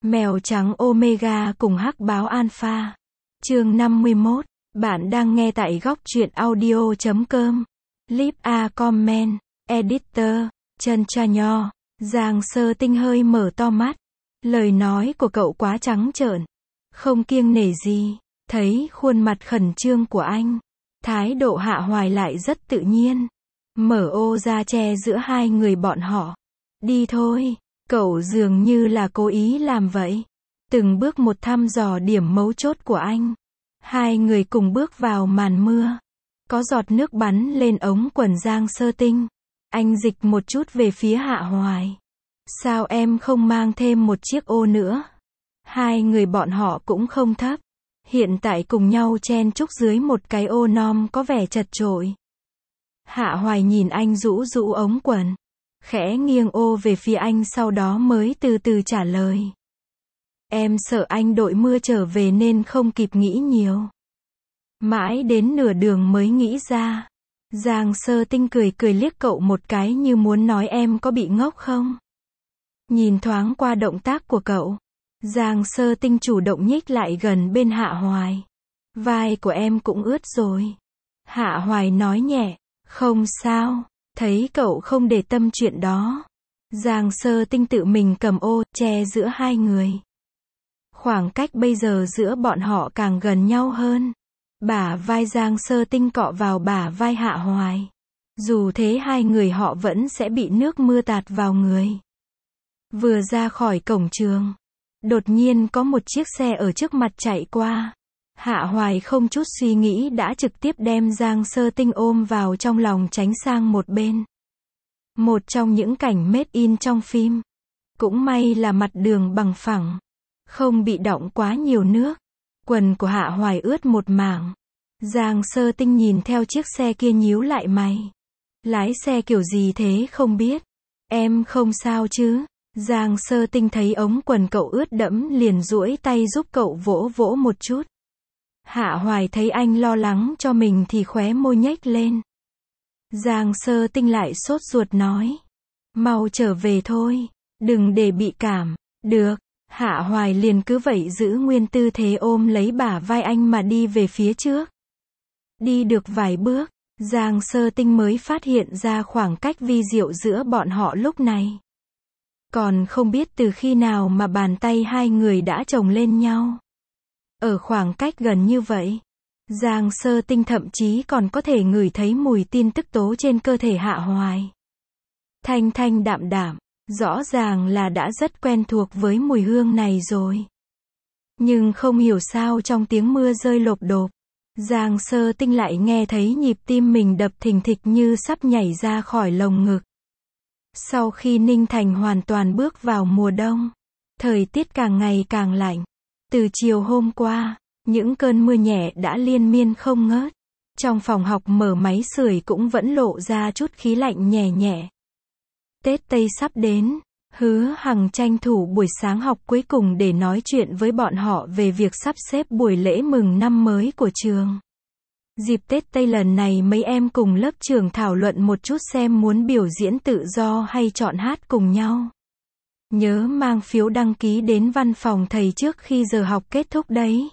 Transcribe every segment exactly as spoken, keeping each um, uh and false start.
Mèo trắng Omega cùng hắc báo Alpha. Chương năm mươi mốt. Bạn đang nghe tại góc truyện audio chấm com. Leave a comment. Editor. Chân cha nho. Giang Sơ Tinh hơi mở to mắt. Lời nói của cậu quá trắng trợn. Không kiêng nể gì. Thấy khuôn mặt khẩn trương của anh. Thái độ Hạ Hoài lại rất tự nhiên. Mở ô ra che giữa hai người bọn họ. Đi thôi. Cậu dường như là cố ý làm vậy. Từng bước một thăm dò điểm mấu chốt của anh. Hai người cùng bước vào màn mưa. Có giọt nước bắn lên ống quần Giang Sơ Tinh. Anh dịch một chút về phía Hạ Hoài. Sao em không mang thêm một chiếc ô nữa? Hai người bọn họ cũng không thấp. Hiện tại cùng nhau chen chúc dưới một cái ô nom có vẻ chật chội. Hạ Hoài nhìn anh rũ rũ ống quần. Khẽ nghiêng ô về phía anh sau đó mới từ từ trả lời. Em sợ anh đội mưa trở về nên không kịp nghĩ nhiều. Mãi đến nửa đường mới nghĩ ra. Giang Sơ Tinh cười cười liếc cậu một cái như muốn nói em có bị ngốc không? Nhìn thoáng qua động tác của cậu. Giang Sơ Tinh chủ động nhích lại gần bên Hạ Hoài. Vai của em cũng ướt rồi. Hạ Hoài nói nhẹ. Không sao. Thấy cậu không để tâm chuyện đó. Giang Sơ Tinh tự mình cầm ô, che giữa hai người. Khoảng cách bây giờ giữa bọn họ càng gần nhau hơn. Bả vai Giang Sơ Tinh cọ vào bả vai Hạ Hoài. Dù thế hai người họ vẫn sẽ bị nước mưa tạt vào người. Vừa ra khỏi cổng trường. Đột nhiên có một chiếc xe ở trước mặt chạy qua. Hạ Hoài không chút suy nghĩ đã trực tiếp đem Giang Sơ Tinh ôm vào trong lòng tránh sang một bên. Một trong những cảnh made in trong phim. Cũng may là mặt đường bằng phẳng. Không bị đọng quá nhiều nước. Quần của Hạ Hoài ướt một mảng. Giang Sơ Tinh nhìn theo chiếc xe kia nhíu lại mày. Lái xe kiểu gì thế không biết. Em không sao chứ? Giang Sơ Tinh thấy ống quần cậu ướt đẫm liền duỗi tay giúp cậu vỗ vỗ một chút. Hạ Hoài thấy anh lo lắng cho mình thì khóe môi nhếch lên. Giang Sơ Tinh lại sốt ruột nói. Mau trở về thôi. Đừng để bị cảm. Được. Hạ Hoài liền cứ vậy giữ nguyên tư thế ôm lấy bả vai anh mà đi về phía trước. Đi được vài bước, Giang Sơ Tinh mới phát hiện ra khoảng cách vi diệu giữa bọn họ lúc này. Còn không biết từ khi nào mà bàn tay hai người đã chồng lên nhau. Ở khoảng cách gần như vậy, Giang Sơ Tinh thậm chí còn có thể ngửi thấy mùi tin tức tố trên cơ thể Hạ Hoài. Thanh thanh đạm đạm, rõ ràng là đã rất quen thuộc với mùi hương này rồi. Nhưng không hiểu sao trong tiếng mưa rơi lộp độp, Giang Sơ Tinh lại nghe thấy nhịp tim mình đập thình thịch như sắp nhảy ra khỏi lồng ngực. Sau khi Ninh Thành hoàn toàn bước vào mùa đông, thời tiết càng ngày càng lạnh. Từ chiều hôm qua, những cơn mưa nhẹ đã liên miên không ngớt. Trong phòng học mở máy sưởi cũng vẫn lộ ra chút khí lạnh nhẹ nhẹ. Tết Tây sắp đến, Hứa Hằng tranh thủ buổi sáng học cuối cùng để nói chuyện với bọn họ về việc sắp xếp buổi lễ mừng năm mới của trường. Dịp Tết Tây lần này mấy em cùng lớp trường thảo luận một chút xem muốn biểu diễn tự do hay chọn hát cùng nhau. Nhớ mang phiếu đăng ký đến văn phòng thầy trước khi giờ học kết thúc đấy.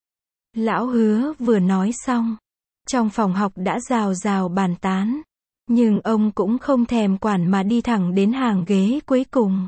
Lão Hứa vừa nói xong, trong phòng học đã rào rào bàn tán. Nhưng ông cũng không thèm quản mà đi thẳng đến hàng ghế cuối cùng.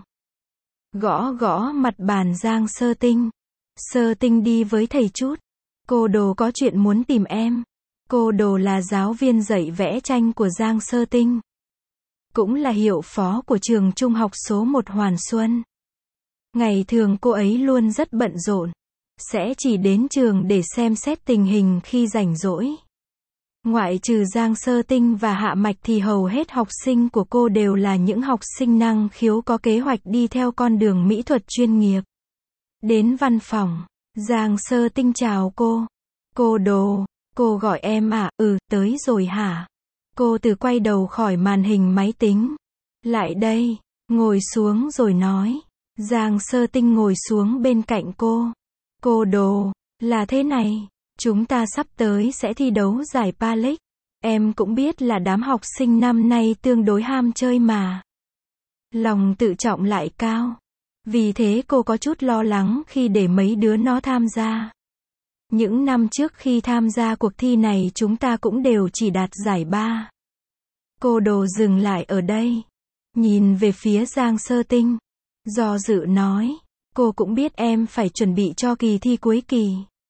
Gõ gõ mặt bàn Giang Sơ Tinh. Sơ Tinh đi với thầy chút. Cô Đồ có chuyện muốn tìm em. Cô Đồ là giáo viên dạy vẽ tranh của Giang Sơ Tinh. Cũng là hiệu phó của trường trung học số một Hoàn Xuân. Ngày thường cô ấy luôn rất bận rộn. Sẽ chỉ đến trường để xem xét tình hình khi rảnh rỗi. Ngoại trừ Giang Sơ Tinh và Hạ Mạch thì hầu hết học sinh của cô đều là những học sinh năng khiếu có kế hoạch đi theo con đường mỹ thuật chuyên nghiệp. Đến văn phòng, Giang Sơ Tinh chào cô. Cô Đồ, cô gọi em à? Ừ, tới rồi hả? Cô từ quay đầu khỏi màn hình máy tính. Lại đây, ngồi xuống rồi nói. Giang Sơ Tinh ngồi xuống bên cạnh cô. Cô Đồ, là thế này. Chúng ta sắp tới sẽ thi đấu giải Palic. Em cũng biết là đám học sinh năm nay tương đối ham chơi mà. Lòng tự trọng lại cao. Vì thế cô có chút lo lắng khi để mấy đứa nó tham gia. Những năm trước khi tham gia cuộc thi này chúng ta cũng đều chỉ đạt giải ba. Cô Đồ dừng lại ở đây. Nhìn về phía Giang Sơ Tinh. Do dự nói. Cô cũng biết em phải chuẩn bị cho kỳ thi cuối kỳ.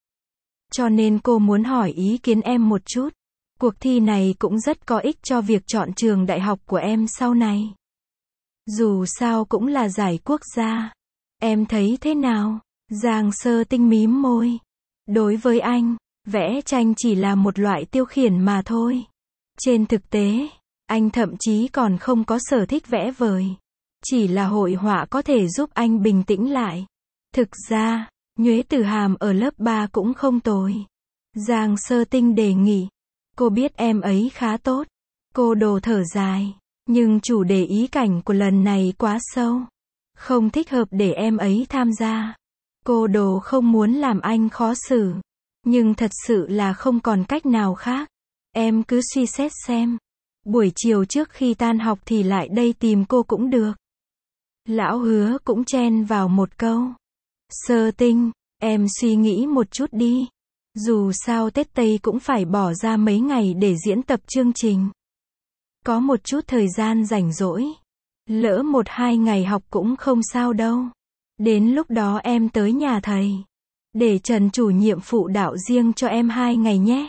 Cho nên cô muốn hỏi ý kiến em một chút. Cuộc thi này cũng rất có ích cho việc chọn trường đại học của em sau này. Dù sao cũng là giải quốc gia. Em thấy thế nào? Giang Sơ Tinh mím môi. Đối với anh, vẽ tranh chỉ là một loại tiêu khiển mà thôi. Trên thực tế, anh thậm chí còn không có sở thích vẽ vời. Chỉ là hội họa có thể giúp anh bình tĩnh lại. Thực ra, Nhuế Tử Hàm ở lớp ba cũng không tồi. Giang Sơ Tinh đề nghị. Cô biết em ấy khá tốt. Cô Đồ thở dài. Nhưng chủ đề ý cảnh của lần này quá sâu. Không thích hợp để em ấy tham gia. Cô Đồ không muốn làm anh khó xử. Nhưng thật sự là không còn cách nào khác. Em cứ suy xét xem. Buổi chiều trước khi tan học thì lại đây tìm cô cũng được. Lão Hứa cũng chen vào một câu. Sơ Tinh, em suy nghĩ một chút đi. Dù sao Tết Tây cũng phải bỏ ra mấy ngày để diễn tập chương trình. Có một chút thời gian rảnh rỗi. Lỡ một hai ngày học cũng không sao đâu. Đến lúc đó em tới nhà thầy. Để Trần chủ nhiệm phụ đạo riêng cho em hai ngày nhé.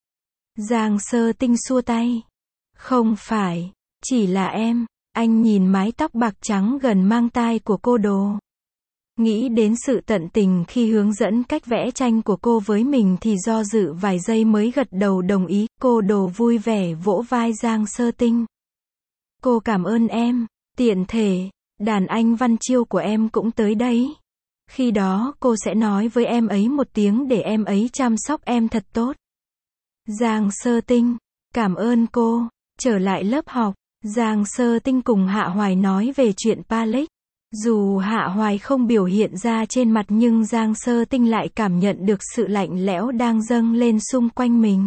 Giang Sơ Tinh xua tay. Không phải, chỉ là em. Anh nhìn mái tóc bạc trắng gần mang tai của cô Đồ. Nghĩ đến sự tận tình khi hướng dẫn cách vẽ tranh của cô với mình thì do dự vài giây mới gật đầu đồng ý. Cô Đồ vui vẻ vỗ vai Giang Sơ Tinh. Cô cảm ơn em. Tiện thể, đàn anh Văn Chiêu của em cũng tới đấy. Khi đó cô sẽ nói với em ấy một tiếng để em ấy chăm sóc em thật tốt. Giang Sơ Tinh, cảm ơn cô. Trở lại lớp học, Giang Sơ Tinh cùng Hạ Hoài nói về chuyện Palex. Dù Hạ Hoài không biểu hiện ra trên mặt nhưng Giang Sơ Tinh lại cảm nhận được sự lạnh lẽo đang dâng lên xung quanh mình.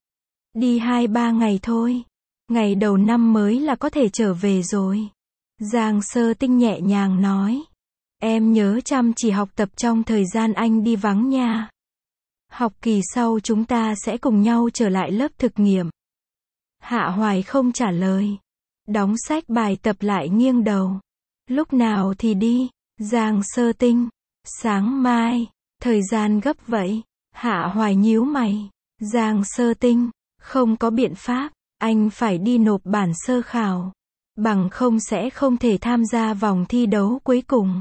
Đi hai ba ngày thôi. Ngày đầu năm mới là có thể trở về rồi. Giang Sơ Tinh nhẹ nhàng nói. Em nhớ chăm chỉ học tập trong thời gian anh đi vắng nha. Học kỳ sau chúng ta sẽ cùng nhau trở lại lớp thực nghiệm. Hạ Hoài không trả lời. Đóng sách bài tập lại nghiêng đầu. Lúc nào thì đi? Giang Sơ Tinh. Sáng mai. Thời gian gấp vậy. Hạ Hoài nhíu mày. Giang Sơ Tinh. Không có biện pháp. Anh phải đi nộp bản sơ khảo. Bằng không sẽ không thể tham gia vòng thi đấu cuối cùng.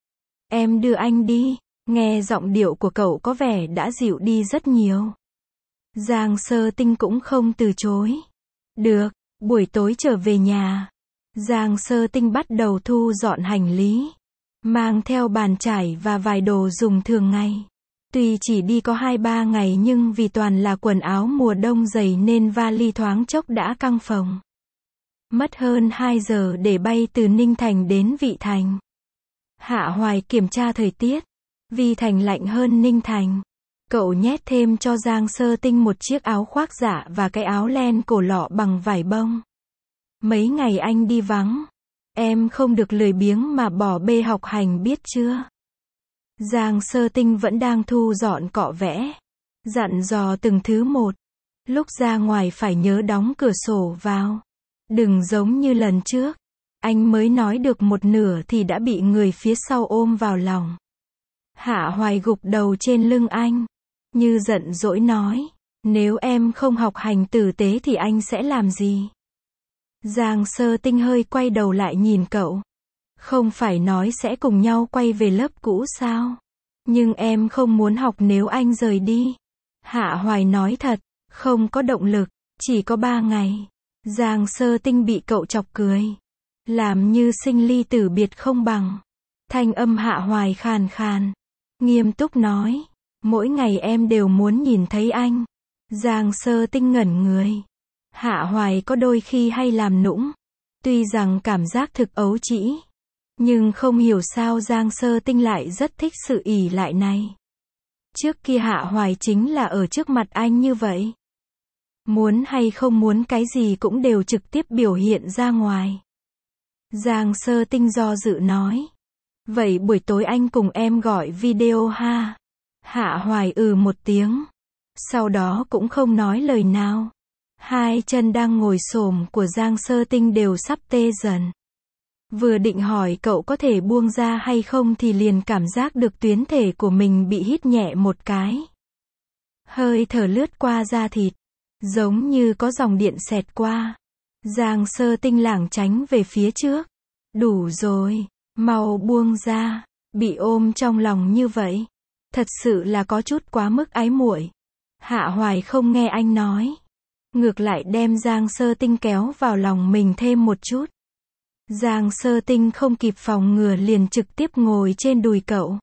Em đưa anh đi. Nghe giọng điệu của cậu có vẻ đã dịu đi rất nhiều. Giang Sơ Tinh cũng không từ chối. Được, buổi tối trở về nhà. Giang Sơ Tinh bắt đầu thu dọn hành lý. Mang theo bàn chải và vài đồ dùng thường ngày. Tuy chỉ đi có hai ba ngày nhưng vì toàn là quần áo mùa đông dày nên vali thoáng chốc đã căng phồng. Mất hơn hai giờ để bay từ Ninh Thành đến Vị Thành. Hạ Hoài kiểm tra thời tiết. Vị Thành lạnh hơn Ninh Thành. Cậu nhét thêm cho Giang Sơ Tinh một chiếc áo khoác giả và cái áo len cổ lọ bằng vải bông. Mấy ngày anh đi vắng. Em không được lười biếng mà bỏ bê học hành biết chưa? Giang Sơ Tinh vẫn đang thu dọn cọ vẽ. Dặn dò từng thứ một. Lúc ra ngoài phải nhớ đóng cửa sổ vào. Đừng giống như lần trước. Anh mới nói được một nửa thì đã bị người phía sau ôm vào lòng. Hạ Hoài gục đầu trên lưng anh. Như giận dỗi nói. Nếu em không học hành tử tế thì anh sẽ làm gì? Giang Sơ Tinh hơi quay đầu lại nhìn cậu. Không phải nói sẽ cùng nhau quay về lớp cũ sao? Nhưng em không muốn học nếu anh rời đi. Hạ Hoài nói thật. Không có động lực. Chỉ có ba ngày. Giang Sơ Tinh bị cậu chọc cười. Làm như sinh ly tử biệt không bằng. Thanh âm Hạ Hoài khàn khàn. Nghiêm túc nói. Mỗi ngày em đều muốn nhìn thấy anh. Giang Sơ Tinh ngẩn người. Hạ Hoài có đôi khi hay làm nũng. Tuy rằng cảm giác thực ấu trĩ. Nhưng không hiểu sao Giang Sơ Tinh lại rất thích sự ỷ lại này. Trước kia Hạ Hoài chính là ở trước mặt anh như vậy. Muốn hay không muốn cái gì cũng đều trực tiếp biểu hiện ra ngoài. Giang Sơ Tinh do dự nói. Vậy buổi tối anh cùng em gọi video ha. Hạ Hoài ừ một tiếng. Sau đó cũng không nói lời nào. Hai chân đang ngồi xổm của Giang Sơ Tinh đều sắp tê dần. Vừa định hỏi cậu có thể buông ra hay không thì liền cảm giác được tuyến thể của mình bị hít nhẹ một cái. Hơi thở lướt qua da thịt. Giống như có dòng điện xẹt qua. Giang Sơ Tinh lảng tránh về phía trước. Đủ rồi, mau buông ra. Bị ôm trong lòng như vậy. Thật sự là có chút quá mức ái muội. Hạ Hoài không nghe anh nói. Ngược lại đem Giang Sơ Tinh kéo vào lòng mình thêm một chút. Giang Sơ Tinh không kịp phòng ngừa liền trực tiếp ngồi trên đùi cậu.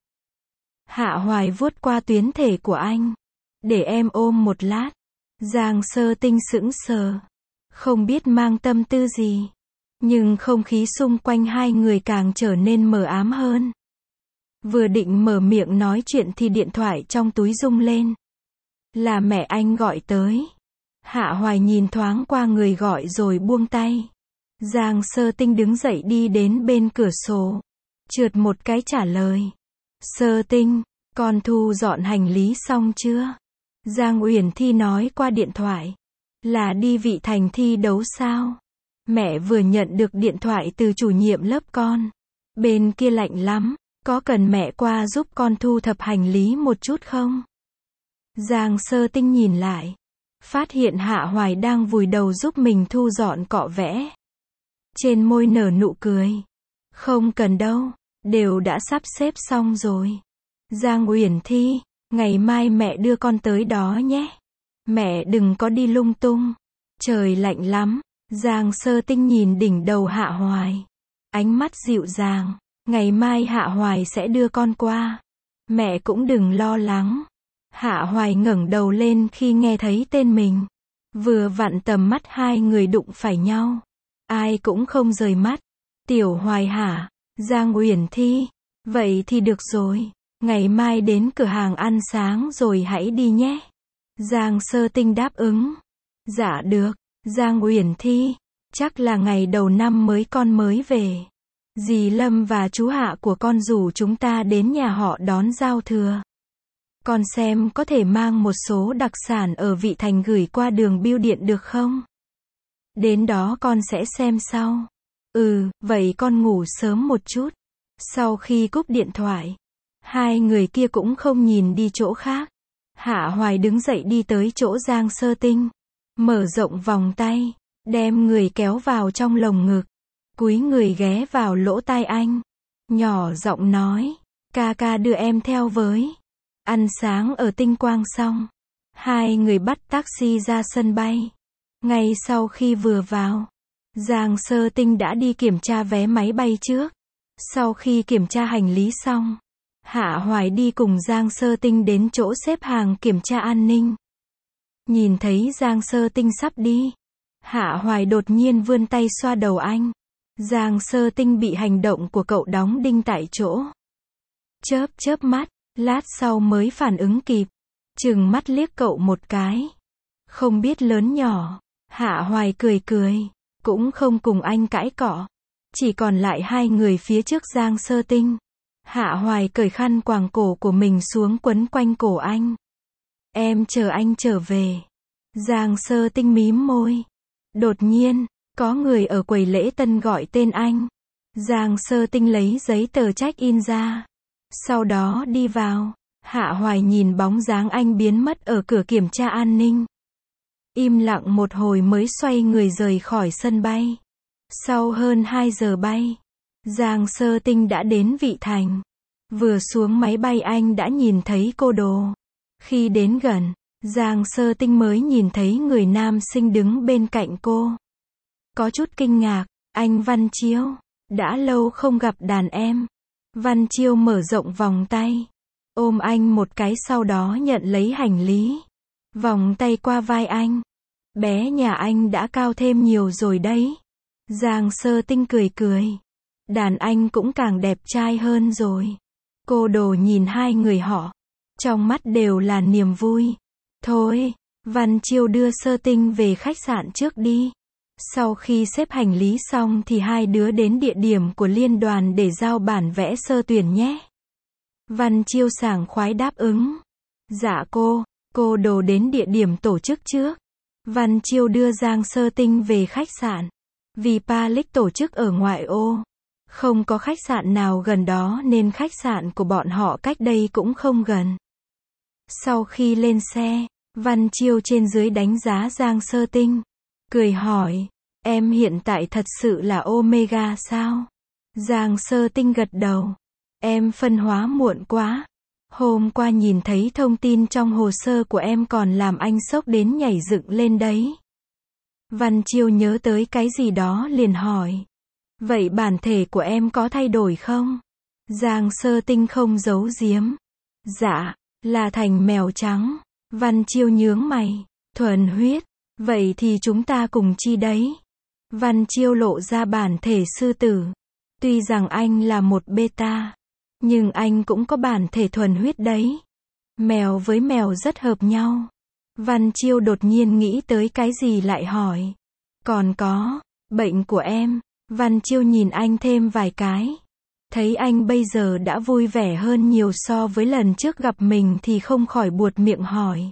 Hạ Hoài vuốt qua tuyến thể của anh. Để em ôm một lát. Giang Sơ Tinh sững sờ. Không biết mang tâm tư gì. Nhưng không khí xung quanh hai người càng trở nên mờ ám hơn. Vừa định mở miệng nói chuyện thì điện thoại trong túi rung lên. Là mẹ anh gọi tới. Hạ Hoài nhìn thoáng qua người gọi rồi buông tay. Giang Sơ Tinh đứng dậy đi đến bên cửa sổ. Trượt một cái trả lời. Sơ Tinh, con thu dọn hành lý xong chưa? Giang Uyển Thi nói qua điện thoại. Là đi Vị Thành thi đấu sao? Mẹ vừa nhận được điện thoại từ chủ nhiệm lớp con. Bên kia lạnh lắm. Có cần mẹ qua giúp con thu thập hành lý một chút không? Giang Sơ Tinh nhìn lại. Phát hiện Hạ Hoài đang vùi đầu giúp mình thu dọn cọ vẽ. Trên môi nở nụ cười. Không cần đâu. Đều đã sắp xếp xong rồi. Giang Uyển Thi, ngày mai mẹ đưa con tới đó nhé. Mẹ đừng có đi lung tung. Trời lạnh lắm. Giang Sơ Tinh nhìn đỉnh đầu Hạ Hoài. Ánh mắt dịu dàng. Ngày mai Hạ Hoài sẽ đưa con qua. Mẹ cũng đừng lo lắng. Hạ Hoài ngẩng đầu lên khi nghe thấy tên mình. Vừa vặn tầm mắt hai người đụng phải nhau. Ai cũng không rời mắt. Tiểu Hoài hả? Giang Uyển Thi. Vậy thì được rồi. Ngày mai đến cửa hàng ăn sáng rồi hãy đi nhé. Giang Sơ Tinh đáp ứng. Dạ được. Giang Uyển Thi. Chắc là ngày đầu năm mới con mới về. Dì Lâm và chú Hạ của con rủ chúng ta đến nhà họ đón giao thừa. Con xem có thể mang một số đặc sản ở Vị Thành gửi qua đường bưu điện được không? Đến đó con sẽ xem sau. Ừ, vậy con ngủ sớm một chút. Sau khi cúp điện thoại, hai người kia cũng không nhìn đi chỗ khác. Hạ Hoài đứng dậy đi tới chỗ Giang Sơ Tinh. Mở rộng vòng tay, đem người kéo vào trong lồng ngực. Cúi người ghé vào lỗ tai anh. Nhỏ giọng nói, ca ca đưa em theo với. Ăn sáng ở Tinh Quang xong. Hai người bắt taxi ra sân bay. Ngay sau khi vừa vào, Giang Sơ Tinh đã đi kiểm tra vé máy bay trước. Sau khi kiểm tra hành lý xong, Hạ Hoài đi cùng Giang Sơ Tinh đến chỗ xếp hàng kiểm tra an ninh. Nhìn thấy Giang Sơ Tinh sắp đi, Hạ Hoài đột nhiên vươn tay xoa đầu anh. Giang Sơ Tinh bị hành động của cậu đóng đinh tại chỗ. Chớp chớp mắt, lát sau mới phản ứng kịp. Trừng mắt liếc cậu một cái. Không biết lớn nhỏ. Hạ Hoài cười cười. Cũng không cùng anh cãi cọ. Chỉ còn lại hai người phía trước Giang Sơ Tinh. Hạ Hoài cởi khăn quàng cổ của mình xuống quấn quanh cổ anh. Em chờ anh trở về. Giang Sơ Tinh mím môi. Đột nhiên, có người ở quầy lễ tân gọi tên anh. Giang Sơ Tinh lấy giấy tờ check-in ra. Sau đó đi vào. Hạ Hoài nhìn bóng dáng anh biến mất ở cửa kiểm tra an ninh. Im lặng một hồi mới xoay người rời khỏi sân bay. Sau hơn hai giờ bay, Giang Sơ Tinh đã đến Vị Thành. Vừa xuống máy bay anh đã nhìn thấy cô Đồ. Khi đến gần, Giang Sơ Tinh mới nhìn thấy người nam sinh đứng bên cạnh cô. Có chút kinh ngạc, anh Văn Chiêu. Đã lâu không gặp đàn em. Văn Chiêu mở rộng vòng tay. Ôm anh một cái sau đó nhận lấy hành lý. Vòng tay qua vai anh. Bé nhà anh đã cao thêm nhiều rồi đấy. Giang Sơ Tinh cười cười. Đàn anh cũng càng đẹp trai hơn rồi. Cô Đồ nhìn hai người họ. Trong mắt đều là niềm vui. Thôi, Văn Chiêu đưa Sơ Tinh về khách sạn trước đi. Sau khi xếp hành lý xong thì hai đứa đến địa điểm của liên đoàn để giao bản vẽ sơ tuyển nhé. Văn Chiêu sảng khoái đáp ứng. Dạ cô, cô đồ đến địa điểm tổ chức trước. Văn Chiêu đưa Giang Sơ Tinh về khách sạn. Vì Palic tổ chức ở ngoại ô, không có khách sạn nào gần đó nên khách sạn của bọn họ cách đây cũng không gần. Sau khi lên xe, Văn Chiêu trên dưới đánh giá Giang Sơ Tinh, cười hỏi, em hiện tại thật sự là Omega sao? Giang Sơ Tinh gật đầu. Em phân hóa muộn quá. Hôm qua nhìn thấy thông tin trong hồ sơ của em còn làm anh sốc đến nhảy dựng lên đấy. Văn Chiêu nhớ tới cái gì đó liền hỏi. Vậy bản thể của em có thay đổi không? Giang Sơ Tinh không giấu giếm. Dạ, là thành mèo trắng. Văn Chiêu nhướng mày. Thuần huyết. Vậy thì chúng ta cùng chi đấy? Văn Chiêu lộ ra bản thể sư tử. Tuy rằng anh là một beta, nhưng anh cũng có bản thể thuần huyết đấy. Mèo với mèo rất hợp nhau. Văn Chiêu đột nhiên nghĩ tới cái gì lại hỏi. Còn có, bệnh của em. Văn Chiêu nhìn anh thêm vài cái. Thấy anh bây giờ đã vui vẻ hơn nhiều so với lần trước gặp mình thì không khỏi buột miệng hỏi.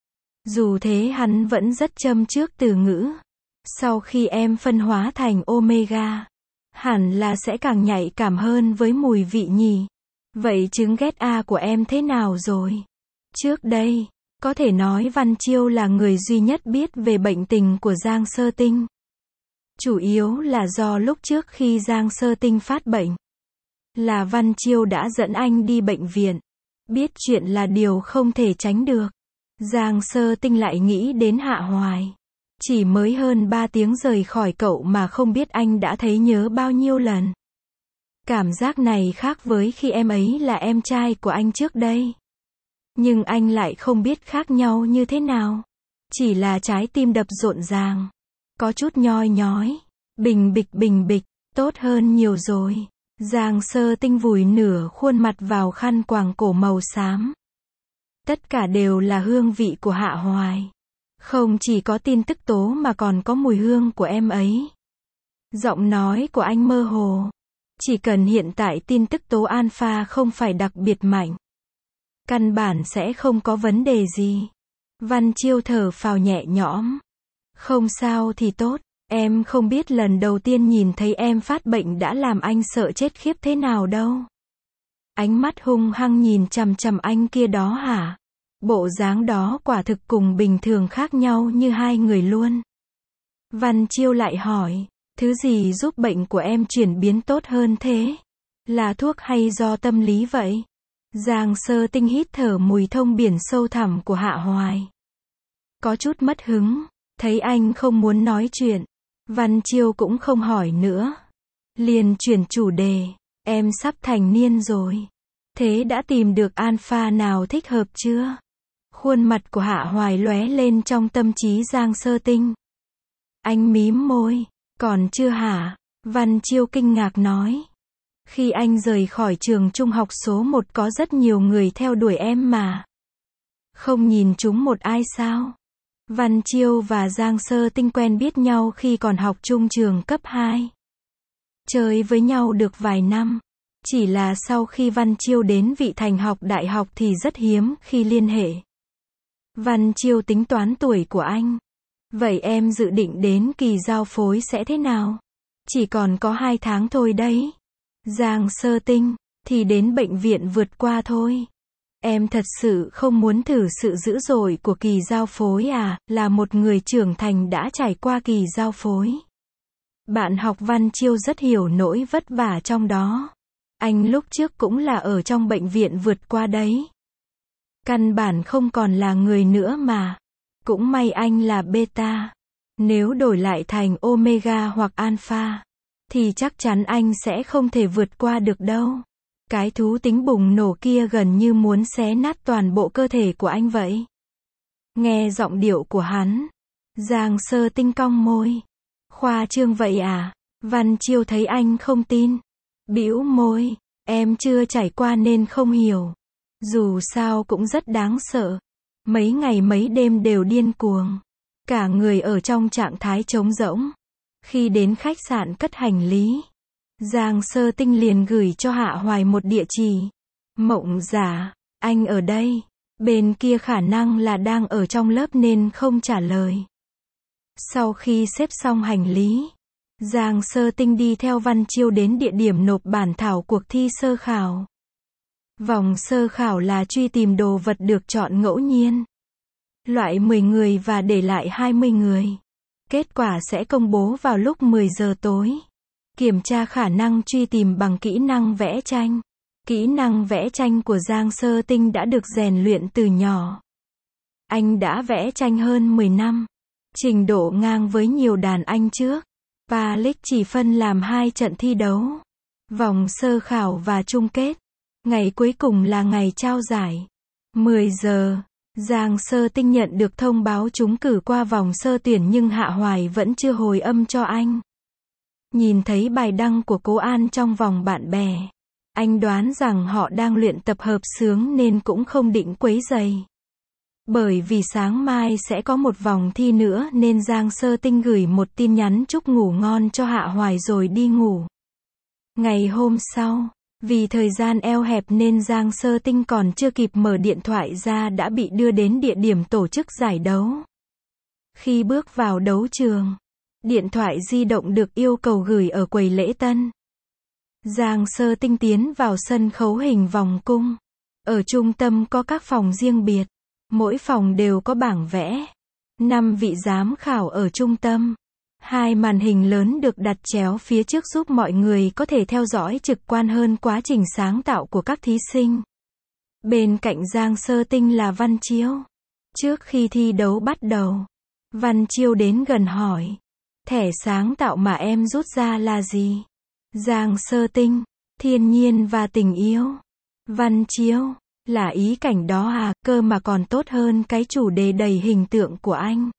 Dù thế hắn vẫn rất châm trước từ ngữ. Sau khi em phân hóa thành Omega, hẳn là sẽ càng nhạy cảm hơn với mùi vị nhỉ. Vậy chứng ghét A của em thế nào rồi? Trước đây, có thể nói Văn Chiêu là người duy nhất biết về bệnh tình của Giang Sơ Tinh. Chủ yếu là do lúc trước khi Giang Sơ Tinh phát bệnh, là Văn Chiêu đã dẫn anh đi bệnh viện. Biết chuyện là điều không thể tránh được. Giang Sơ Tinh lại nghĩ đến Hạ Hoài. Chỉ mới hơn ba tiếng rời khỏi cậu mà không biết anh đã thấy nhớ bao nhiêu lần. Cảm giác này khác với khi em ấy là em trai của anh trước đây. Nhưng anh lại không biết khác nhau như thế nào. Chỉ là trái tim đập rộn ràng. Có chút nhoi nhói. Bình bịch bình bịch. Tốt hơn nhiều rồi. Giang Sơ Tinh vùi nửa khuôn mặt vào khăn quàng cổ màu xám. Tất cả đều là hương vị của Hạ Hoài. Không chỉ có tin tức tố mà còn có mùi hương của em ấy. Giọng nói của anh mơ hồ. Chỉ cần hiện tại tin tức tố alpha không phải đặc biệt mạnh, căn bản sẽ không có vấn đề gì. Văn Chiêu thở phào nhẹ nhõm. Không sao thì tốt. Em không biết lần đầu tiên nhìn thấy em phát bệnh đã làm anh sợ chết khiếp thế nào đâu. Ánh mắt hung hăng nhìn chằm chằm anh kia đó hả? Bộ dáng đó quả thực cùng bình thường khác nhau như hai người luôn. Văn Chiêu lại hỏi, thứ gì giúp bệnh của em chuyển biến tốt hơn thế? Là thuốc hay do tâm lý vậy? Giang Sơ Tinh hít thở mùi thông biển sâu thẳm của Hạ Hoài. Có chút mất hứng, thấy anh không muốn nói chuyện. Văn Chiêu cũng không hỏi nữa. Liền chuyển chủ đề, em sắp thành niên rồi. Thế đã tìm được alpha nào thích hợp chưa? Khuôn mặt của Hạ Hoài lóe lên trong tâm trí Giang Sơ Tinh. Anh mím môi, còn chưa hả? Văn Chiêu kinh ngạc nói. Khi anh rời khỏi trường trung học số một có rất nhiều người theo đuổi em mà. Không nhìn chúng một ai sao? Văn Chiêu và Giang Sơ Tinh quen biết nhau khi còn học chung trường cấp hai. Chơi với nhau được vài năm. Chỉ là sau khi Văn Chiêu đến Vị Thành học đại học thì rất hiếm khi liên hệ. Văn Chiêu tính toán tuổi của anh. Vậy em dự định đến kỳ giao phối sẽ thế nào? Chỉ còn có hai tháng thôi đấy. Giang Sơ Tinh, thì đến bệnh viện vượt qua thôi. Em thật sự không muốn thử sự dữ dội của kỳ giao phối à, là một người trưởng thành đã trải qua kỳ giao phối. Bạn học Văn Chiêu rất hiểu nỗi vất vả trong đó. Anh lúc trước cũng là ở trong bệnh viện vượt qua đấy. Căn bản không còn là người nữa mà. Cũng may anh là beta. Nếu đổi lại thành omega hoặc alpha, thì chắc chắn anh sẽ không thể vượt qua được đâu. Cái thú tính bùng nổ kia gần như muốn xé nát toàn bộ cơ thể của anh vậy. Nghe giọng điệu của hắn, Giang Sơ Tinh cong môi. Khoa trương vậy à? Văn Chiêu thấy anh không tin. Bĩu môi, em chưa trải qua nên không hiểu. Dù sao cũng rất đáng sợ. Mấy ngày mấy đêm đều điên cuồng. Cả người ở trong trạng thái trống rỗng. Khi đến khách sạn cất hành lý, Giang Sơ Tinh liền gửi cho Hạ Hoài một địa chỉ. Mộng Giả, anh ở đây. Bên kia khả năng là đang ở trong lớp nên không trả lời. Sau khi xếp xong hành lý, Giang Sơ Tinh đi theo Văn Chiêu đến địa điểm nộp bản thảo cuộc thi sơ khảo. Vòng sơ khảo là truy tìm đồ vật được chọn ngẫu nhiên. Loại mười người và để lại hai mươi người. Kết quả sẽ công bố vào lúc mười giờ tối. Kiểm tra khả năng truy tìm bằng kỹ năng vẽ tranh. Kỹ năng vẽ tranh của Giang Sơ Tinh đã được rèn luyện từ nhỏ. Anh đã vẽ tranh hơn mười năm. Trình độ ngang với nhiều đàn anh trước. Palic chỉ phân làm hai trận thi đấu. Vòng sơ khảo và chung kết. Ngày cuối cùng là ngày trao giải. mười giờ, Giang Sơ Tinh nhận được thông báo trúng cử qua vòng sơ tuyển nhưng Hạ Hoài vẫn chưa hồi âm cho anh. Nhìn thấy bài đăng của Cố An trong vòng bạn bè, anh đoán rằng họ đang luyện tập hợp xướng nên cũng không định quấy rầy. Bởi vì sáng mai sẽ có một vòng thi nữa nên Giang Sơ Tinh gửi một tin nhắn chúc ngủ ngon cho Hạ Hoài rồi đi ngủ. Ngày hôm sau, vì thời gian eo hẹp nên Giang Sơ Tinh còn chưa kịp mở điện thoại ra đã bị đưa đến địa điểm tổ chức giải đấu. Khi bước vào đấu trường, điện thoại di động được yêu cầu gửi ở quầy lễ tân. Giang Sơ Tinh tiến vào sân khấu hình vòng cung. Ở trung tâm có các phòng riêng biệt. Mỗi phòng đều có bảng vẽ. Năm vị giám khảo ở trung tâm. Hai màn hình lớn được đặt chéo phía trước giúp mọi người có thể theo dõi trực quan hơn quá trình sáng tạo của các thí sinh. Bên cạnh Giang Sơ Tinh là Văn Chiêu. Trước khi thi đấu bắt đầu, Văn Chiêu đến gần hỏi. Thẻ sáng tạo mà em rút ra là gì? Giang Sơ Tinh, thiên nhiên và tình yêu. Văn Chiêu, là ý cảnh đó à, cơ mà còn tốt hơn cái chủ đề đầy hình tượng của anh.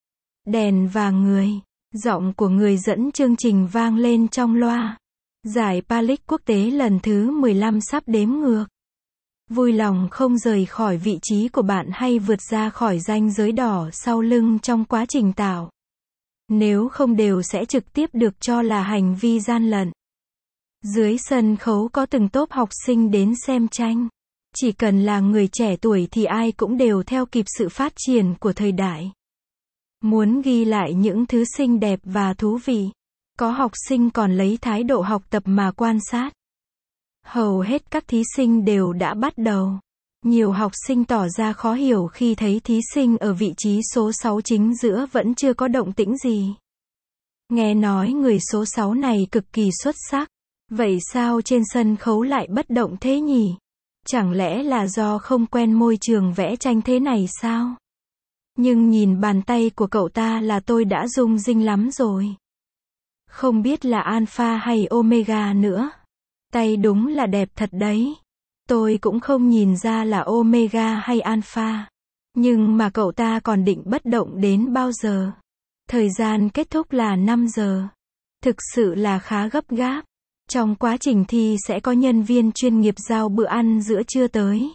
Đèn và người. Giọng của người dẫn chương trình vang lên trong loa. Giải Palic quốc tế lần thứ mười lăm sắp đếm ngược. Vui lòng không rời khỏi vị trí của bạn hay vượt ra khỏi ranh giới đỏ sau lưng trong quá trình tạo. Nếu không đều sẽ trực tiếp được cho là hành vi gian lận. Dưới sân khấu có từng tốp học sinh đến xem tranh. Chỉ cần là người trẻ tuổi thì ai cũng đều theo kịp sự phát triển của thời đại. Muốn ghi lại những thứ xinh đẹp và thú vị. Có học sinh còn lấy thái độ học tập mà quan sát. Hầu hết các thí sinh đều đã bắt đầu. Nhiều học sinh tỏ ra khó hiểu khi thấy thí sinh ở vị trí số sáu chính giữa vẫn chưa có động tĩnh gì. Nghe nói người số sáu này cực kỳ xuất sắc. Vậy sao trên sân khấu lại bất động thế nhỉ? Chẳng lẽ là do không quen môi trường vẽ tranh thế này sao? Nhưng nhìn bàn tay của cậu ta là tôi đã rung rinh lắm rồi. Không biết là Alpha hay Omega nữa. Tay đúng là đẹp thật đấy. Tôi cũng không nhìn ra là Omega hay Alpha. Nhưng mà cậu ta còn định bất động đến bao giờ? Thời gian kết thúc là năm giờ. Thực sự là khá gấp gáp. Trong quá trình thi sẽ có nhân viên chuyên nghiệp giao bữa ăn giữa trưa tới.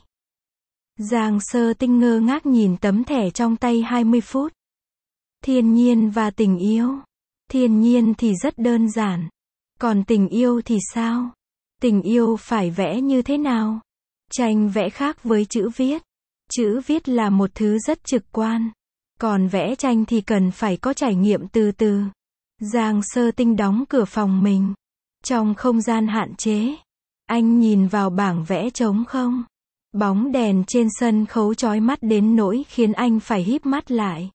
Giang Sơ Tinh ngơ ngác nhìn tấm thẻ trong tay hai mươi phút. Thiên nhiên và tình yêu. Thiên nhiên thì rất đơn giản. Còn tình yêu thì sao? Tình yêu phải vẽ như thế nào? Tranh vẽ khác với chữ viết. Chữ viết là một thứ rất trực quan. Còn vẽ tranh thì cần phải có trải nghiệm từ từ. Giang Sơ Tinh đóng cửa phòng mình. Trong không gian hạn chế, anh nhìn vào bảng vẽ trống không. Bóng đèn trên sân khấu chói mắt đến nỗi khiến anh phải híp mắt lại.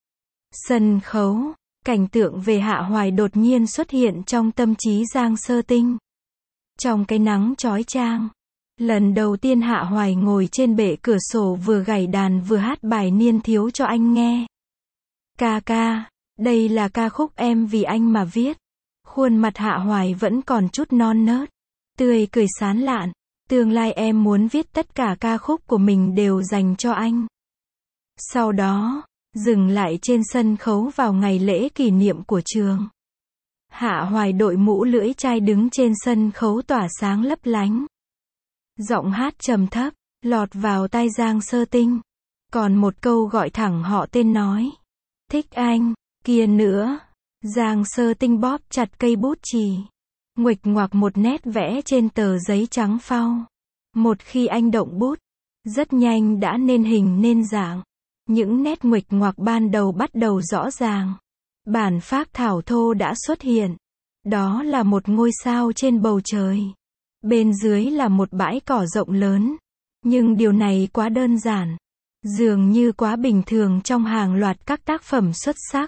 Sân khấu, cảnh tượng về Hạ Hoài đột nhiên xuất hiện trong tâm trí Giang Sơ Tinh. Trong cái nắng chói chang, lần đầu tiên Hạ Hoài ngồi trên bệ cửa sổ vừa gảy đàn vừa hát bài Niên Thiếu cho anh nghe. Ca ca, đây là ca khúc em vì anh mà viết. Khuôn mặt Hạ Hoài vẫn còn chút non nớt, tươi cười sán lạn. Tương lai em muốn viết tất cả ca khúc của mình đều dành cho anh. Sau đó, dừng lại trên sân khấu vào ngày lễ kỷ niệm của trường. Hạ Hoài đội mũ lưỡi chai đứng trên sân khấu tỏa sáng lấp lánh. Giọng hát trầm thấp, lọt vào tai Giang Sơ Tinh. Còn một câu gọi thẳng họ tên nói. Thích anh, kia nữa. Giang Sơ Tinh bóp chặt cây bút chì, nguệch ngoạc một nét vẽ trên tờ giấy trắng phau. Một khi anh động bút, rất nhanh đã nên hình nên dạng. Những nét nguệch ngoạc ban đầu bắt đầu rõ ràng. Bản phác thảo thô đã xuất hiện. Đó là một ngôi sao trên bầu trời. Bên dưới là một bãi cỏ rộng lớn. Nhưng điều này quá đơn giản. Dường như quá bình thường trong hàng loạt các tác phẩm xuất sắc.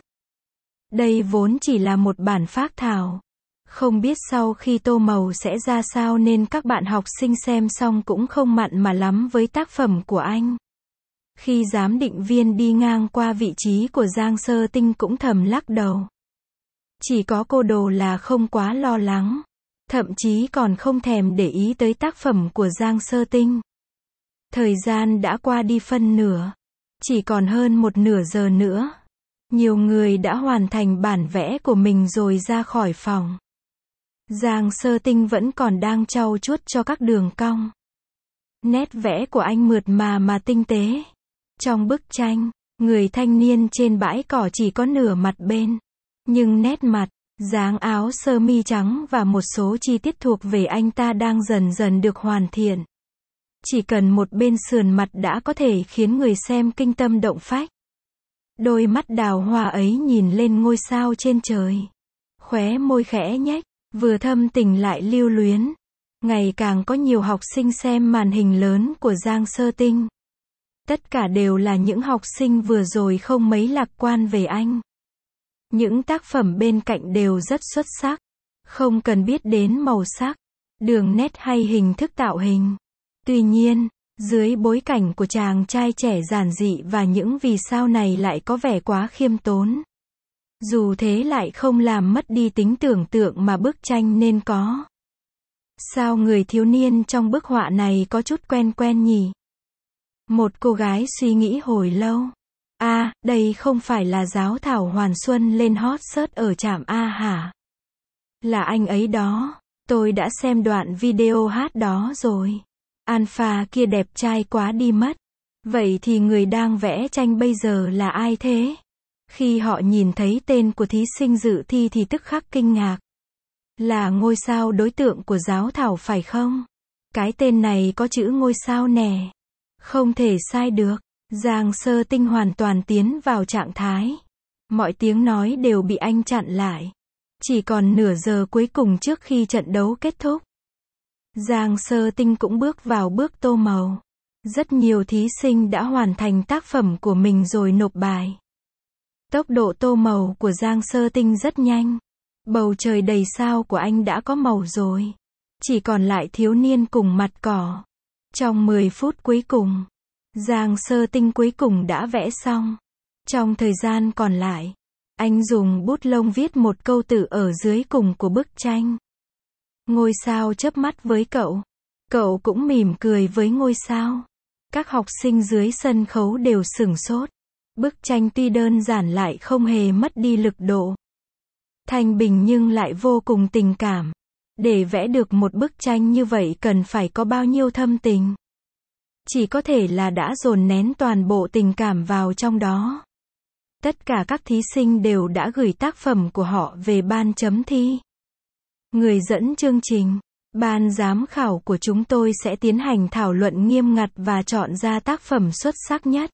Đây vốn chỉ là một bản phác thảo. Không biết sau khi tô màu sẽ ra sao nên các bạn học sinh xem xong cũng không mặn mà lắm với tác phẩm của anh. Khi giám định viên đi ngang qua vị trí của Giang Sơ Tinh cũng thầm lắc đầu. Chỉ có cô Đồ là không quá lo lắng. Thậm chí còn không thèm để ý tới tác phẩm của Giang Sơ Tinh. Thời gian đã qua đi phân nửa. Chỉ còn hơn một nửa giờ nữa. Nhiều người đã hoàn thành bản vẽ của mình rồi ra khỏi phòng. Giang Sơ Tinh vẫn còn đang trau chuốt cho các đường cong. Nét vẽ của anh mượt mà mà tinh tế. Trong bức tranh, người thanh niên trên bãi cỏ chỉ có nửa mặt bên. Nhưng nét mặt, dáng áo sơ mi trắng và một số chi tiết thuộc về anh ta đang dần dần được hoàn thiện. Chỉ cần một bên sườn mặt đã có thể khiến người xem kinh tâm động phách. Đôi mắt đào hoa ấy nhìn lên ngôi sao trên trời. Khóe môi khẽ nhếch, vừa thâm tình lại lưu luyến. Ngày càng có nhiều học sinh xem màn hình lớn của Giang Sơ Tinh. Tất cả đều là những học sinh vừa rồi không mấy lạc quan về anh. Những tác phẩm bên cạnh đều rất xuất sắc. Không cần biết đến màu sắc, đường nét hay hình thức tạo hình. Tuy nhiên, dưới bối cảnh của chàng trai trẻ giản dị và những vì sao này lại có vẻ quá khiêm tốn. Dù thế lại không làm mất đi tính tưởng tượng mà bức tranh nên có. Sao người thiếu niên trong bức họa này có chút quen quen nhỉ? Một cô gái suy nghĩ hồi lâu. À, đây không phải là giáo thảo Hoàn Xuân lên hot search ở trạm A hả? Là anh ấy đó. Tôi đã xem đoạn video hát đó rồi. Alpha kia đẹp trai quá đi mất. Vậy thì người đang vẽ tranh bây giờ là ai thế? Khi họ nhìn thấy tên của thí sinh dự thi thì tức khắc kinh ngạc. Là ngôi sao đối tượng của giáo thảo phải không? Cái tên này có chữ ngôi sao nè. Không thể sai được. Giang Sơ Tinh hoàn toàn tiến vào trạng thái. Mọi tiếng nói đều bị anh chặn lại. Chỉ còn nửa giờ cuối cùng trước khi trận đấu kết thúc. Giang Sơ Tinh cũng bước vào bước tô màu. Rất nhiều thí sinh đã hoàn thành tác phẩm của mình rồi nộp bài. Tốc độ tô màu của Giang Sơ Tinh rất nhanh. Bầu trời đầy sao của anh đã có màu rồi. Chỉ còn lại thiếu niên cùng mặt cỏ. Trong mười phút cuối cùng, Giang Sơ Tinh cuối cùng đã vẽ xong. Trong thời gian còn lại, anh dùng bút lông viết một câu tự ở dưới cùng của bức tranh. Ngôi sao chớp mắt với cậu. Cậu cũng mỉm cười với ngôi sao. Các học sinh dưới sân khấu đều sửng sốt. Bức tranh tuy đơn giản lại không hề mất đi lực độ. Thanh bình nhưng lại vô cùng tình cảm. Để vẽ được một bức tranh như vậy cần phải có bao nhiêu thâm tình. Chỉ có thể là đã dồn nén toàn bộ tình cảm vào trong đó. Tất cả các thí sinh đều đã gửi tác phẩm của họ về ban chấm thi. Người dẫn chương trình, ban giám khảo của chúng tôi sẽ tiến hành thảo luận nghiêm ngặt và chọn ra tác phẩm xuất sắc nhất.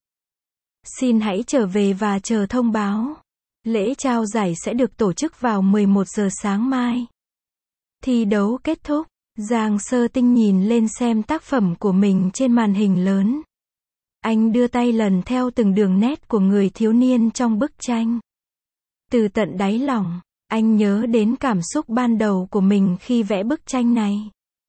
Xin hãy trở về và chờ thông báo. Lễ trao giải sẽ được tổ chức vào mười một giờ sáng mai. Thi đấu kết thúc, Giang Sơ Tinh nhìn lên xem tác phẩm của mình trên màn hình lớn. Anh đưa tay lần theo từng đường nét của người thiếu niên trong bức tranh. Từ tận đáy lòng, anh nhớ đến cảm xúc ban đầu của mình khi vẽ bức tranh này.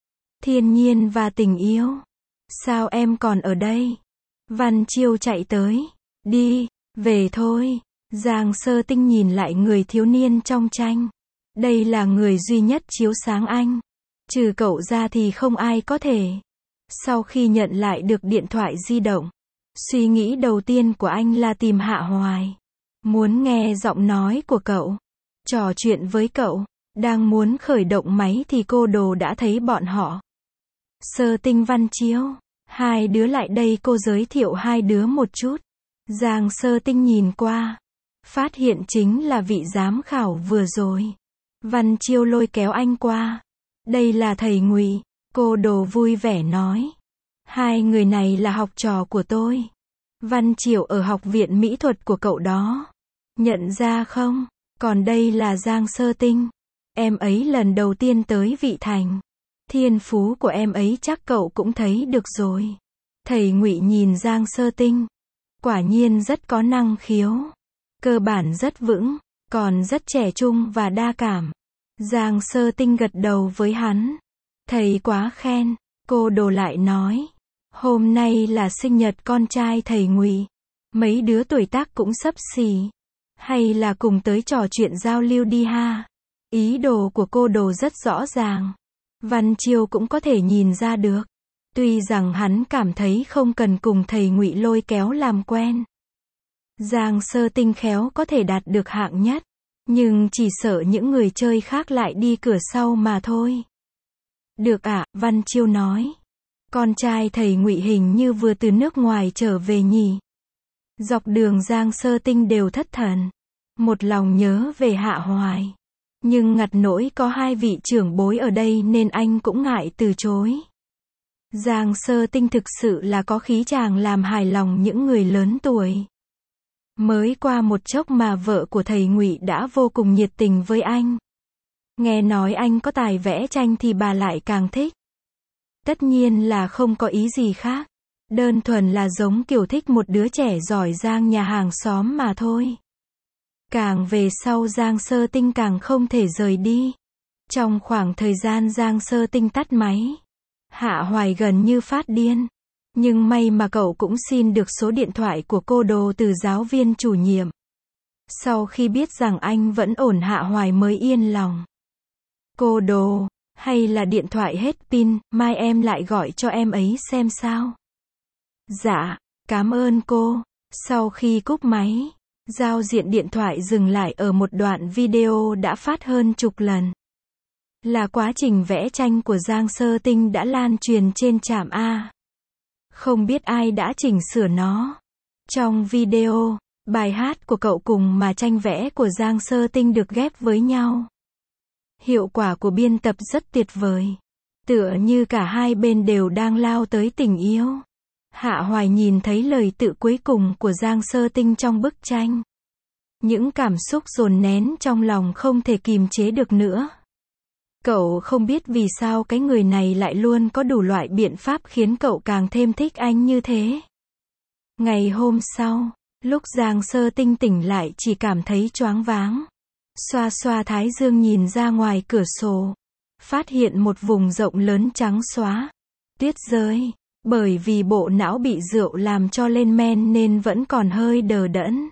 Thiên nhiên và tình yêu. Sao em còn ở đây? Văn Chiêu chạy tới. Đi, về thôi. Giang Sơ Tinh nhìn lại người thiếu niên trong tranh. Đây là người duy nhất chiếu sáng anh. Trừ cậu ra thì không ai có thể. Sau khi nhận lại được điện thoại di động, suy nghĩ đầu tiên của anh là tìm Hạ Hoài. Muốn nghe giọng nói của cậu. Trò chuyện với cậu. Đang muốn khởi động máy thì cô Đồ đã thấy bọn họ. Sơ Tinh, Văn Chiêu. Hai đứa lại đây, cô giới thiệu hai đứa một chút. Giang Sơ Tinh nhìn qua. Phát hiện chính là vị giám khảo vừa rồi. Văn Chiêu lôi kéo anh qua. Đây là thầy Ngụy, cô Đồ vui vẻ nói. Hai người này là học trò của tôi. Văn Chiêu ở học viện mỹ thuật của cậu đó. Nhận ra không? Còn đây là Giang Sơ Tinh. Em ấy lần đầu tiên tới Vị Thành. Thiên phú của em ấy chắc cậu cũng thấy được rồi. Thầy Ngụy nhìn Giang Sơ Tinh. Quả nhiên rất có năng khiếu. Cơ bản rất vững, còn rất trẻ trung và đa cảm. Giang Sơ Tinh gật đầu với hắn. Thầy quá khen. Cô Đồ lại nói. Hôm nay là sinh nhật con trai thầy Ngụy. Mấy đứa tuổi tác cũng xấp xỉ. Hay là cùng tới trò chuyện giao lưu đi ha. Ý đồ của cô Đồ rất rõ ràng. Văn Chiêu cũng có thể nhìn ra được. Tuy rằng hắn cảm thấy không cần cùng thầy Ngụy lôi kéo làm quen. Giang Sơ Tinh khéo có thể đạt được hạng nhất. Nhưng chỉ sợ những người chơi khác lại đi cửa sau mà thôi. Được ạ, à, Văn Chiêu nói. Con trai thầy Ngụy hình như vừa từ nước ngoài trở về nhỉ. Dọc đường Giang Sơ Tinh đều thất thần. Một lòng nhớ về Hạ Hoài. Nhưng ngặt nỗi có hai vị trưởng bối ở đây nên anh cũng ngại từ chối. Giang Sơ Tinh thực sự là có khí chàng làm hài lòng những người lớn tuổi. Mới qua một chốc mà vợ của thầy Ngụy đã vô cùng nhiệt tình với anh. Nghe nói anh có tài vẽ tranh thì bà lại càng thích. Tất nhiên là không có ý gì khác. Đơn thuần là giống kiểu thích một đứa trẻ giỏi giang nhà hàng xóm mà thôi. Càng về sau Giang Sơ Tinh càng không thể rời đi. Trong khoảng thời gian Giang Sơ Tinh tắt máy, Hạ Hoài gần như phát điên. Nhưng may mà cậu cũng xin được số điện thoại của cô Đồ từ giáo viên chủ nhiệm. Sau khi biết rằng anh vẫn ổn Hạ Hoài mới yên lòng. Cô Đồ, hay là điện thoại hết pin, mai em lại gọi cho em ấy xem sao. Dạ, cảm ơn cô. Sau khi cúp máy, giao diện điện thoại dừng lại ở một đoạn video đã phát hơn chục lần. Là quá trình vẽ tranh của Giang Sơ Tinh đã lan truyền trên trạm A. Không biết ai đã chỉnh sửa nó. Trong video, bài hát của cậu cùng mà tranh vẽ của Giang Sơ Tinh được ghép với nhau. Hiệu quả của biên tập rất tuyệt vời. Tựa như cả hai bên đều đang lao tới tình yêu. Hạ Hoài nhìn thấy lời tự cuối cùng của Giang Sơ Tinh trong bức tranh. Những cảm xúc dồn nén trong lòng không thể kìm chế được nữa. Cậu không biết vì sao cái người này lại luôn có đủ loại biện pháp khiến cậu càng thêm thích anh như thế. Ngày hôm sau, lúc Giang Sơ Tinh tỉnh lại chỉ cảm thấy choáng váng. Xoa xoa thái dương nhìn ra ngoài cửa sổ. Phát hiện một vùng rộng lớn trắng xóa. Tuyết rơi. Bởi vì bộ não bị rượu làm cho lên men nên vẫn còn hơi đờ đẫn.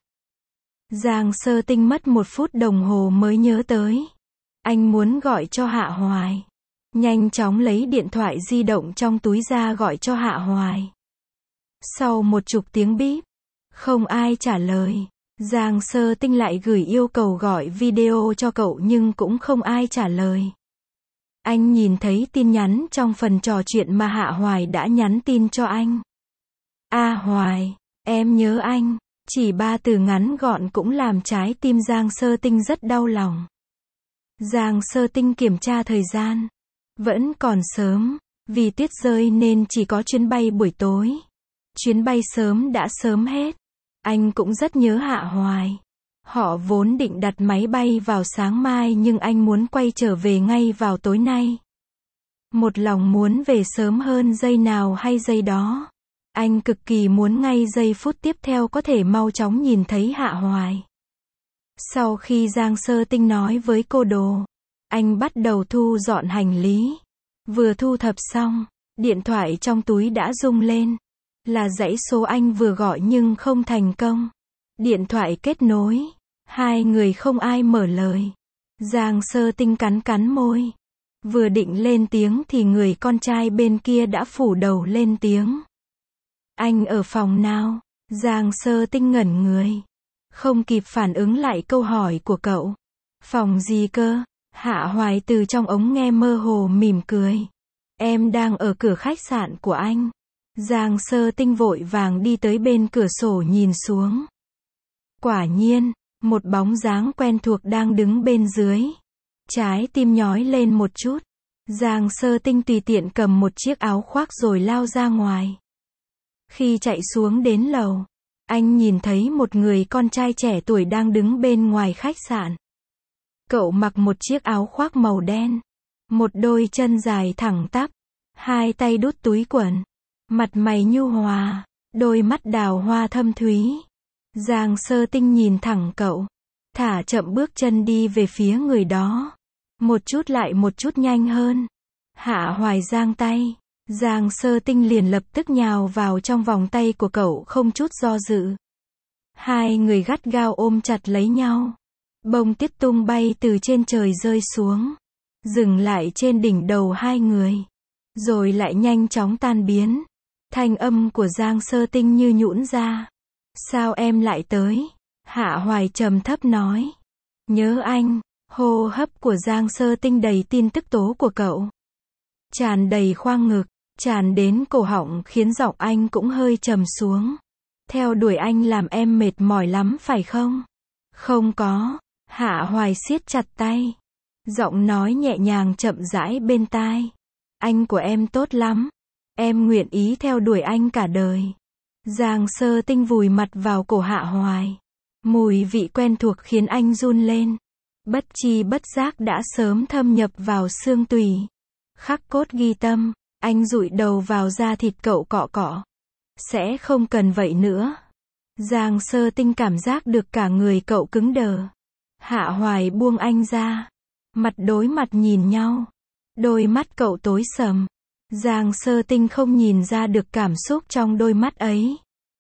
Giang Sơ Tinh mất một phút đồng hồ mới nhớ tới. Anh muốn gọi cho Hạ Hoài. Nhanh chóng lấy điện thoại di động trong túi ra gọi cho Hạ Hoài. Sau một chục tiếng bíp, không ai trả lời. Giang Sơ Tinh lại gửi yêu cầu gọi video cho cậu nhưng cũng không ai trả lời. Anh nhìn thấy tin nhắn trong phần trò chuyện mà Hạ Hoài đã nhắn tin cho anh. A Hoài, em nhớ anh. Chỉ ba từ ngắn gọn cũng làm trái tim Giang Sơ Tinh rất đau lòng. Giang Sơ Tinh kiểm tra thời gian. Vẫn còn sớm, vì tuyết rơi nên chỉ có chuyến bay buổi tối. Chuyến bay sớm đã sớm hết. Anh cũng rất nhớ Hạ Hoài. Họ vốn định đặt máy bay vào sáng mai nhưng anh muốn quay trở về ngay vào tối nay. Một lòng muốn về sớm hơn giây nào hay giây đó. Anh cực kỳ muốn ngay giây phút tiếp theo có thể mau chóng nhìn thấy Hạ Hoài. Sau khi Giang Sơ Tinh nói với cô Đồ, anh bắt đầu thu dọn hành lý. Vừa thu thập xong, điện thoại trong túi đã rung lên. Là dãy số anh vừa gọi nhưng không thành công. Điện thoại kết nối. Hai người không ai mở lời. Giang Sơ Tinh cắn cắn môi. Vừa định lên tiếng thì người con trai bên kia đã phủ đầu lên tiếng. Anh ở phòng nào? Giang Sơ Tinh ngẩn người. Không kịp phản ứng lại câu hỏi của cậu. Phòng gì cơ? Hạ Hoài từ trong ống nghe mơ hồ mỉm cười. Em đang ở cửa khách sạn của anh. Giang Sơ Tinh vội vàng đi tới bên cửa sổ nhìn xuống. Quả nhiên, Một bóng dáng quen thuộc đang đứng bên dưới. Trái tim nhói lên một chút. Giang Sơ Tinh tùy tiện cầm một chiếc áo khoác rồi lao ra ngoài. Khi chạy xuống đến lầu, anh nhìn thấy một người con trai trẻ tuổi đang đứng bên ngoài khách sạn. Cậu mặc một chiếc áo khoác màu đen, một đôi chân dài thẳng tắp, hai tay đút túi quần, mặt mày nhu hòa, đôi mắt đào hoa thâm thúy. Giang Sơ Tinh nhìn thẳng cậu, thả chậm bước chân đi về phía người đó. Một chút lại một chút nhanh hơn. Hạ Hoài giang tay, Giang Sơ Tinh liền lập tức nhào vào trong vòng tay của cậu không chút do dự. Hai người gắt gao ôm chặt lấy nhau. Bông tuyết tung bay từ trên trời rơi xuống, dừng lại trên đỉnh đầu hai người, rồi lại nhanh chóng tan biến. Thanh âm của Giang Sơ Tinh như nhũn ra. Sao em lại tới? Hạ Hoài trầm thấp nói. Nhớ anh. Hô hấp của Giang Sơ Tinh đầy tin tức tố của cậu. Tràn đầy khoang ngực, tràn đến cổ họng khiến giọng anh cũng hơi trầm xuống. Theo đuổi anh làm em mệt mỏi lắm phải không? Không có. Hạ Hoài siết chặt tay. Giọng nói nhẹ nhàng chậm rãi bên tai. Anh của em tốt lắm. Em nguyện ý theo đuổi anh cả đời. Giang Sơ Tinh vùi mặt vào cổ Hạ Hoài. Mùi vị quen thuộc khiến anh run lên. Bất chi bất giác đã sớm thâm nhập vào xương tủy. Khắc cốt ghi tâm, anh dụi đầu vào da thịt cậu cọ cọ. Sẽ không cần vậy nữa. Giang Sơ Tinh cảm giác được cả người cậu cứng đờ. Hạ Hoài buông anh ra. Mặt đối mặt nhìn nhau. Đôi mắt cậu tối sầm. Giang Sơ Tinh không nhìn ra được cảm xúc trong đôi mắt ấy.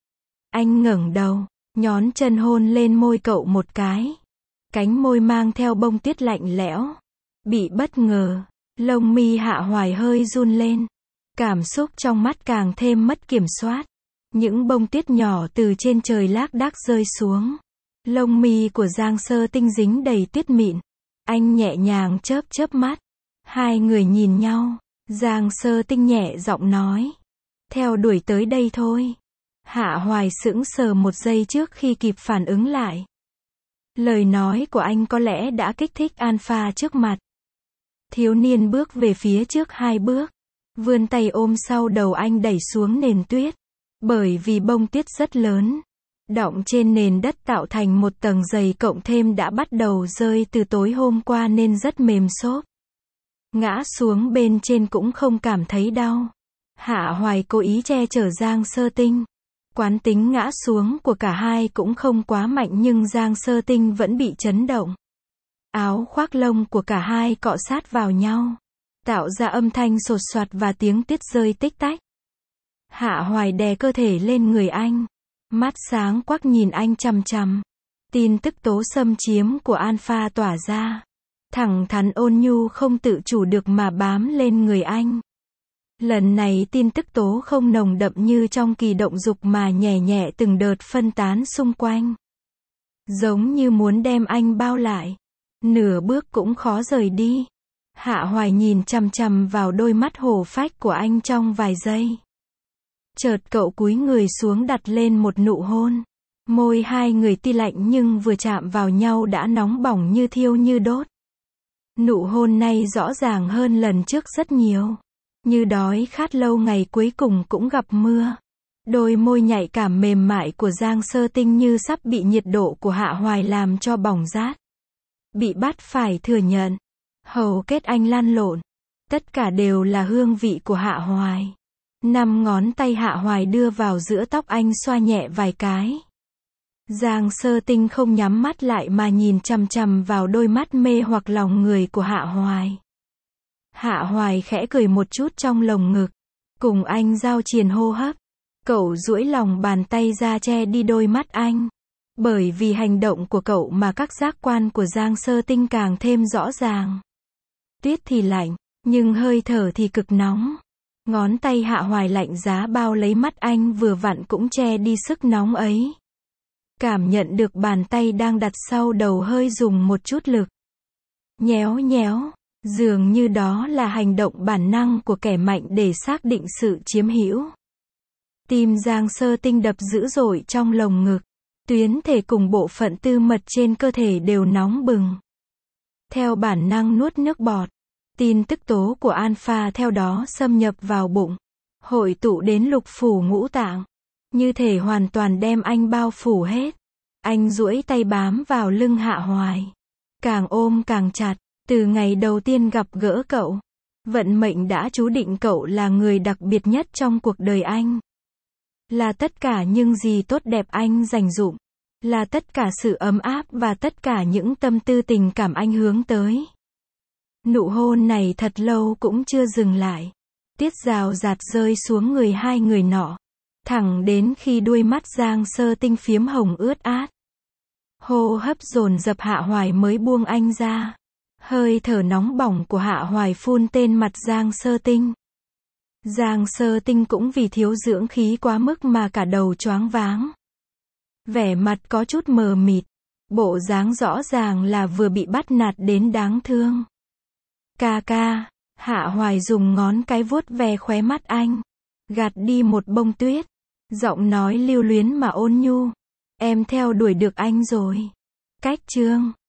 Anh ngẩng đầu, nhón chân hôn lên môi cậu một cái. Cánh môi mang theo bông tuyết lạnh lẽo. Bị bất ngờ, lông mi Hạ Hoài hơi run lên. Cảm xúc trong mắt càng thêm mất kiểm soát. Những bông tuyết nhỏ từ trên trời lác đác rơi xuống. Lông mi của Giang Sơ Tinh dính đầy tuyết mịn. Anh nhẹ nhàng chớp chớp mắt. Hai người nhìn nhau. Giang Sơ Tinh nhẹ giọng nói. Theo đuổi tới đây thôi. Hạ Hoài sững sờ một giây trước khi kịp phản ứng lại. Lời nói của anh có lẽ đã kích thích alpha trước mặt. Thiếu niên bước về phía trước hai bước. Vươn tay ôm sau đầu anh đẩy xuống nền tuyết. Bởi vì bông tuyết rất lớn. Đọng trên nền đất tạo thành một tầng dày cộng thêm đã bắt đầu rơi từ tối hôm qua nên rất mềm xốp. Ngã xuống bên trên cũng không cảm thấy đau. Hạ Hoài cố ý che chở Giang Sơ Tinh. Quán tính ngã xuống của cả hai cũng không quá mạnh nhưng Giang Sơ Tinh vẫn bị chấn động. Áo khoác lông của cả hai cọ sát vào nhau, tạo ra âm thanh sột soạt và tiếng tuyết rơi tích tách. Hạ Hoài đè cơ thể lên người anh, mắt sáng quắc nhìn anh chằm chằm. Tin tức tố xâm chiếm của alpha tỏa ra, thẳng thắn ôn nhu không tự chủ được mà bám lên người anh. Lần này tin tức tố không nồng đậm như trong kỳ động dục mà nhẹ nhẹ từng đợt phân tán xung quanh. Giống như muốn đem anh bao lại. Nửa bước cũng khó rời đi. Hạ Hoài nhìn chằm chằm vào đôi mắt hổ phách của anh trong vài giây. Chợt cậu cúi người xuống đặt lên một nụ hôn. Môi hai người tuy lạnh nhưng vừa chạm vào nhau đã nóng bỏng như thiêu như đốt. Nụ hôn này rõ ràng hơn lần trước rất nhiều. Như đói khát lâu ngày cuối cùng cũng gặp mưa. Đôi môi nhạy cảm mềm mại của Giang Sơ Tinh như sắp bị nhiệt độ của Hạ Hoài làm cho bỏng rát. Bị bắt phải thừa nhận. Hầu kết anh lăn lộn. Tất cả đều là hương vị của Hạ Hoài. Năm ngón tay Hạ Hoài đưa vào giữa tóc anh xoa nhẹ vài cái. Giang Sơ Tinh không nhắm mắt lại mà nhìn chằm chằm vào đôi mắt mê hoặc lòng người của Hạ Hoài. Hạ Hoài khẽ cười một chút trong lồng ngực. Cùng anh giao triền hô hấp. Cậu duỗi lòng bàn tay ra che đi đôi mắt anh. Bởi vì hành động của cậu mà các giác quan của Giang Sơ Tinh càng thêm rõ ràng. Tuyết thì lạnh, nhưng hơi thở thì cực nóng. Ngón tay Hạ Hoài lạnh giá bao lấy mắt anh vừa vặn cũng che đi sức nóng ấy. Cảm nhận được bàn tay đang đặt sau đầu hơi dùng một chút lực. Nhéo nhéo, dường như đó là hành động bản năng của kẻ mạnh để xác định sự chiếm hữu. Tim Giang Sơ Tinh đập dữ dội trong lồng ngực. Tuyến thể cùng bộ phận tư mật trên cơ thể đều nóng bừng. Theo bản năng nuốt nước bọt. Tin tức tố của Alpha theo đó xâm nhập vào bụng. Hội tụ đến lục phủ ngũ tạng. Như thể hoàn toàn đem anh bao phủ hết. Anh duỗi tay bám vào lưng Hạ Hoài. Càng ôm càng chặt. Từ ngày đầu tiên gặp gỡ cậu, vận mệnh đã chú định cậu là người đặc biệt nhất trong cuộc đời anh. Là tất cả những gì tốt đẹp anh dành dụm. Là tất cả sự ấm áp và tất cả những tâm tư tình cảm anh hướng tới. Nụ hôn này thật lâu cũng chưa dừng lại. Tiết rào rạt rơi xuống người hai người nọ. Thẳng đến khi đuôi mắt Giang Sơ Tinh phiếm hồng ướt át. Hô hấp dồn dập Hạ Hoài mới buông anh ra. Hơi thở nóng bỏng của Hạ Hoài phun tên mặt Giang Sơ Tinh. Giang Sơ Tinh cũng vì thiếu dưỡng khí quá mức mà cả đầu choáng váng. Vẻ mặt có chút mờ mịt. Bộ dáng rõ ràng là vừa bị bắt nạt đến đáng thương. Ca ca, Hạ Hoài dùng ngón cái vuốt ve khóe mắt anh. Gạt đi một bông tuyết. Giọng nói lưu luyến mà ôn nhu. Em theo đuổi được anh rồi. Cách chương